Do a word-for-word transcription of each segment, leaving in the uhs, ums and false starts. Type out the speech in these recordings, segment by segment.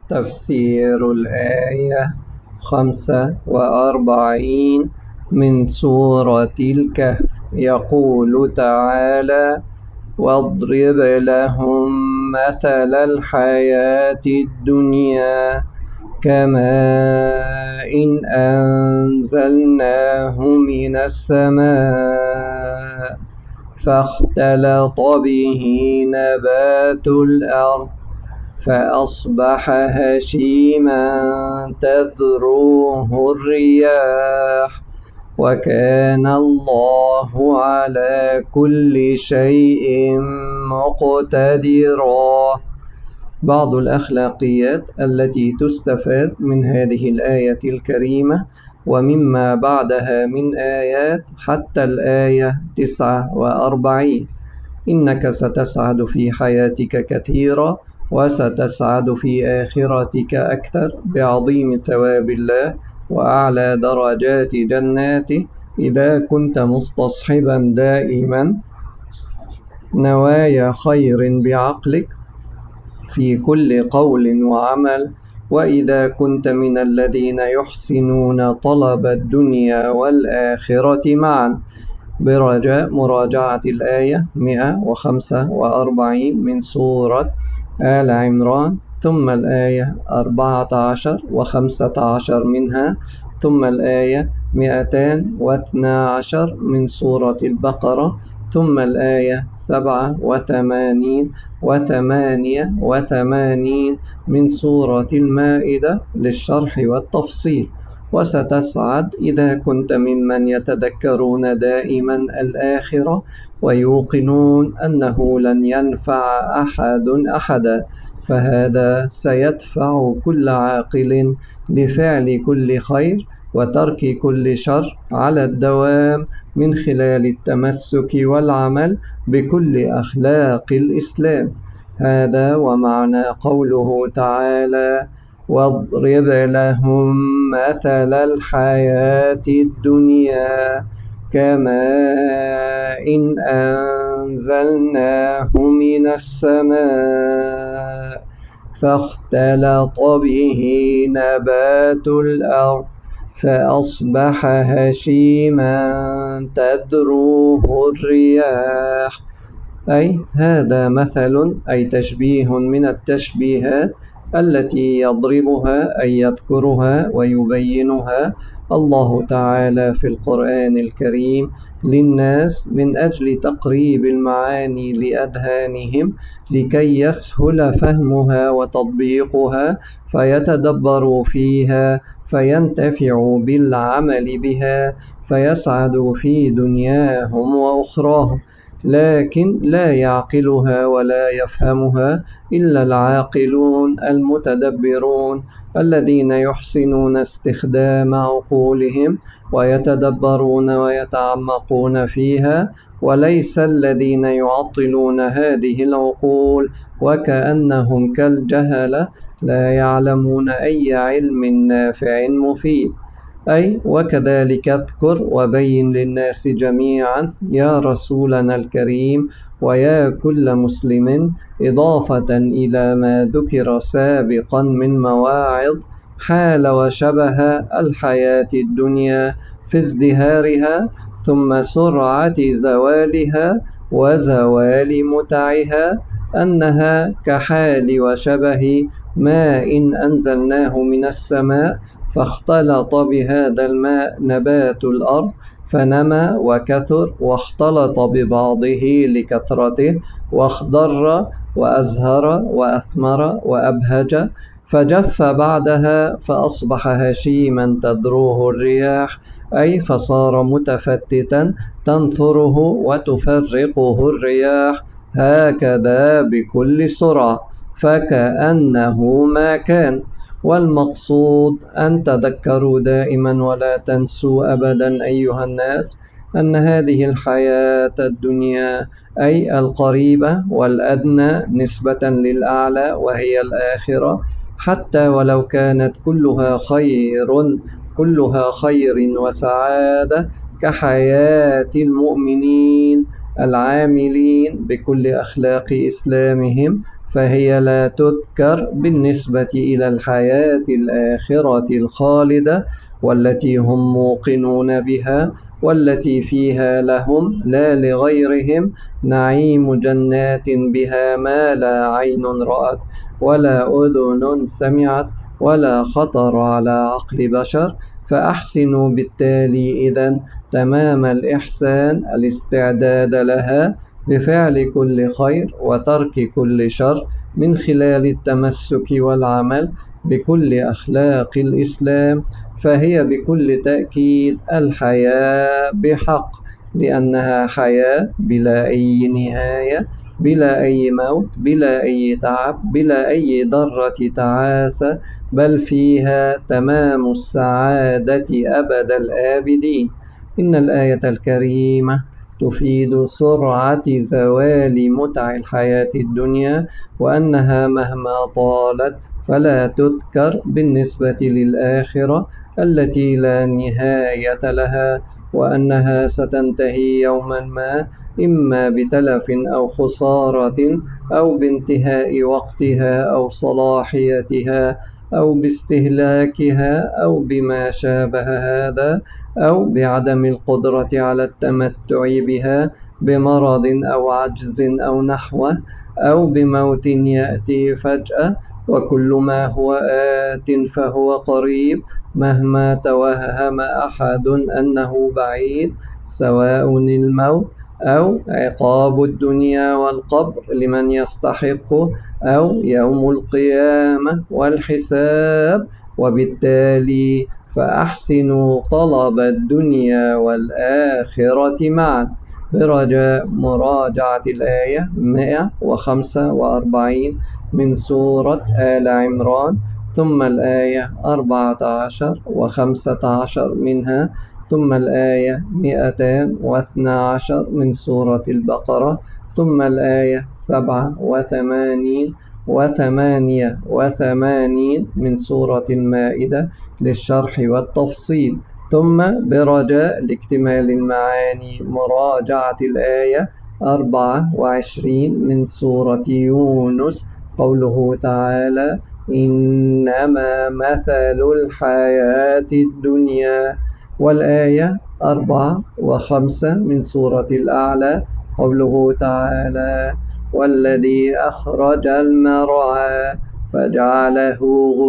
تفسير الآية خمسة وأربعين من سورة الكهف. يقول تعالى: واضرب لهم مثل الحياة الدنيا كماء إن أنزلناه من السماء فاختلط به نبات الأرض فأصبح هشيما تذروه الرياح وكان الله على كل شيء مقتدرا. بعض الأخلاقيات التي تستفاد من هذه الآية الكريمة ومما بعدها من آيات حتى الآية تسعة وأربعين: إنك ستسعد في حياتك كثيرا وستسعد في آخرتك أكثر بعظيم ثواب الله وأعلى درجات جناته إذا كنت مستصحبا دائما نوايا خير بعقلك في كل قول وعمل، وإذا كنت من الذين يحسنون طلب الدنيا والآخرة معا. برجاء مراجعة الآية مئة وخمسة وأربعين من سورة آل عمران، ثم الآية أربعة عشر وخمسة عشر منها، ثم الآية مئتان واثنى عشر من سورة البقرة، ثم الآية سبعة وثمانين وثمانية وثمانين من سورة المائدة للشرح والتفصيل. وستسعد إذا كنت ممن يتذكرون دائما الآخرة ويوقنون أنه لن ينفع أحد أحدا، فهذا سيدفع كل عاقل لفعل كل خير وترك كل شر على الدوام من خلال التمسك والعمل بكل أخلاق الإسلام. هذا ومعنى قوله تعالى: واضرب لهم مثل الحياة الدنيا كماء إن أنزلناه من السماء فاختلط به نبات الأرض فأصبح هشيما تذروه الرياح. أي هذا مثل، أي تشبيه من التشبيهات التي يضربها أي يذكرها ويبينها الله تعالى في القرآن الكريم للناس من أجل تقريب المعاني لأذهانهم لكي يسهل فهمها وتطبيقها فيتدبروا فيها فينتفعوا بالعمل بها فيسعدوا في دنياهم وأخراهم. لكن لا يعقلها ولا يفهمها إلا العاقلون المتدبرون الذين يحسنون استخدام عقولهم ويتدبرون ويتعمقون فيها، وليس الذين يعطلون هذه العقول وكأنهم كالجهلة لا يعلمون أي علم نافع مفيد. أي وكذلك اذكر وبين للناس جميعا يا رسولنا الكريم ويا كل مسلم، إضافة إلى ما ذكر سابقا من مواعظ، حال وشبه الحياة الدنيا في ازدهارها ثم سرعة زوالها وزوال متعها، أنها كحال وشبه ماء أنزلناه من السماء فاختلط بهذا الماء نبات الأرض فنمى وكثر واختلط ببعضه لكثرته واخضر وأزهر وأثمر وأبهج فجف بعدها فأصبح هشيما تذروه الرياح، أي فصار متفتتا تنثره وتفرقه الرياح هكذا بكل سرعة فكأنه ما كان. والمقصود أن تذكروا دائما ولا تنسوا أبدا أيها الناس أن هذه الحياة الدنيا أي القريبة والأدنى نسبة للأعلى وهي الآخرة، حتى ولو كانت كلها خير كلها خير وسعادة كحياة المؤمنين العاملين بكل أخلاق إسلامهم، فهي لا تذكر بالنسبة إلى الحياة الآخرة الخالدة والتي هم موقنون بها، والتي فيها لهم لا لغيرهم نعيم جنات بها ما لا عين رأت ولا أذن سمعت ولا خطر على عقل بشر. فأحسنوا بالتالي إذن تمام الإحسان الاستعداد لها بفعل كل خير وترك كل شر، من خلال التمسك والعمل بكل أخلاق الإسلام. فهي بكل تأكيد الحياة بحق، لأنها حياة بلا أي نهاية، بلا أي موت، بلا أي تعب، بلا أي ذرة تعاسة، بل فيها تمام السعادة أبد الآبدين. إن الآية الكريمة تفيد سرعة زوال متع الحياة الدنيا، وأنها مهما طالت فلا تذكر بالنسبة للآخرة التي لا نهاية لها، وأنها ستنتهي يوما ما، إما بتلف أو خسارة أو بانتهاء وقتها أو صلاحيتها أو باستهلاكها أو بما شابه هذا، أو بعدم القدرة على التمتع بها بمرض أو عجز أو نحوه، أو بموت يأتي فجأة. وكل ما هو آت فهو قريب، مهما توهم أحد أنه بعيد، سواء الموت أو عقاب الدنيا والقبر لمن يستحقه، أو يوم القيامة والحساب. وبالتالي فأحسنوا طلب الدنيا والآخرة معا، برجاء مراجعة الآية مئة وخمسة وأربعين من سورة آل عمران، ثم الآية أربعة عشر وخمسة عشر منها، ثم الآية مئتان واثنى عشر من سورة البقرة، ثم الآية سبعة وثمانين وثمانية وثمانين من سورة المائدة للشرح والتفصيل. ثم برجاء لاكتمال المعاني مراجعة الآية أربعة وعشرين من سورة يونس، قوله تعالى: إنما مثل الحياة الدنيا. والآية أربعة وخمسة من سورة الأعلى، قوله تعالى: والذي أخرج المرعى فجعله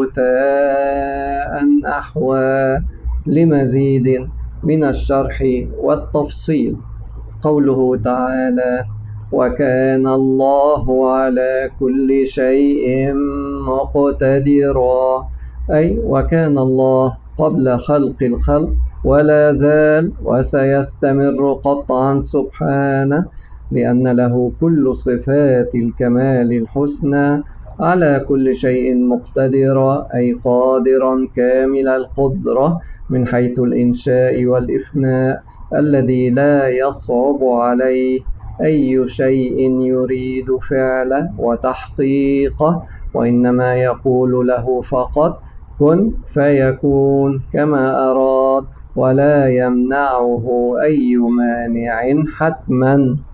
غثاء أحوى. لمزيد من الشرح والتفصيل، قوله تعالى: وكان الله على كل شيء مقتدرا، أي وكان الله قبل خلق الخلق ولا زال وسيستمر قطعا سبحانه، لأن له كل صفات الكمال الحسنى، على كل شيء مقتدرا، أي قادرا كامل القدرة من حيث الإنشاء والإفناء، الذي لا يصعب عليه أي شيء يريد فعله وتحقيقه، وإنما يقول له فقط: كن فيكون كما أراد، ولا يمنعه أي مانع حتما.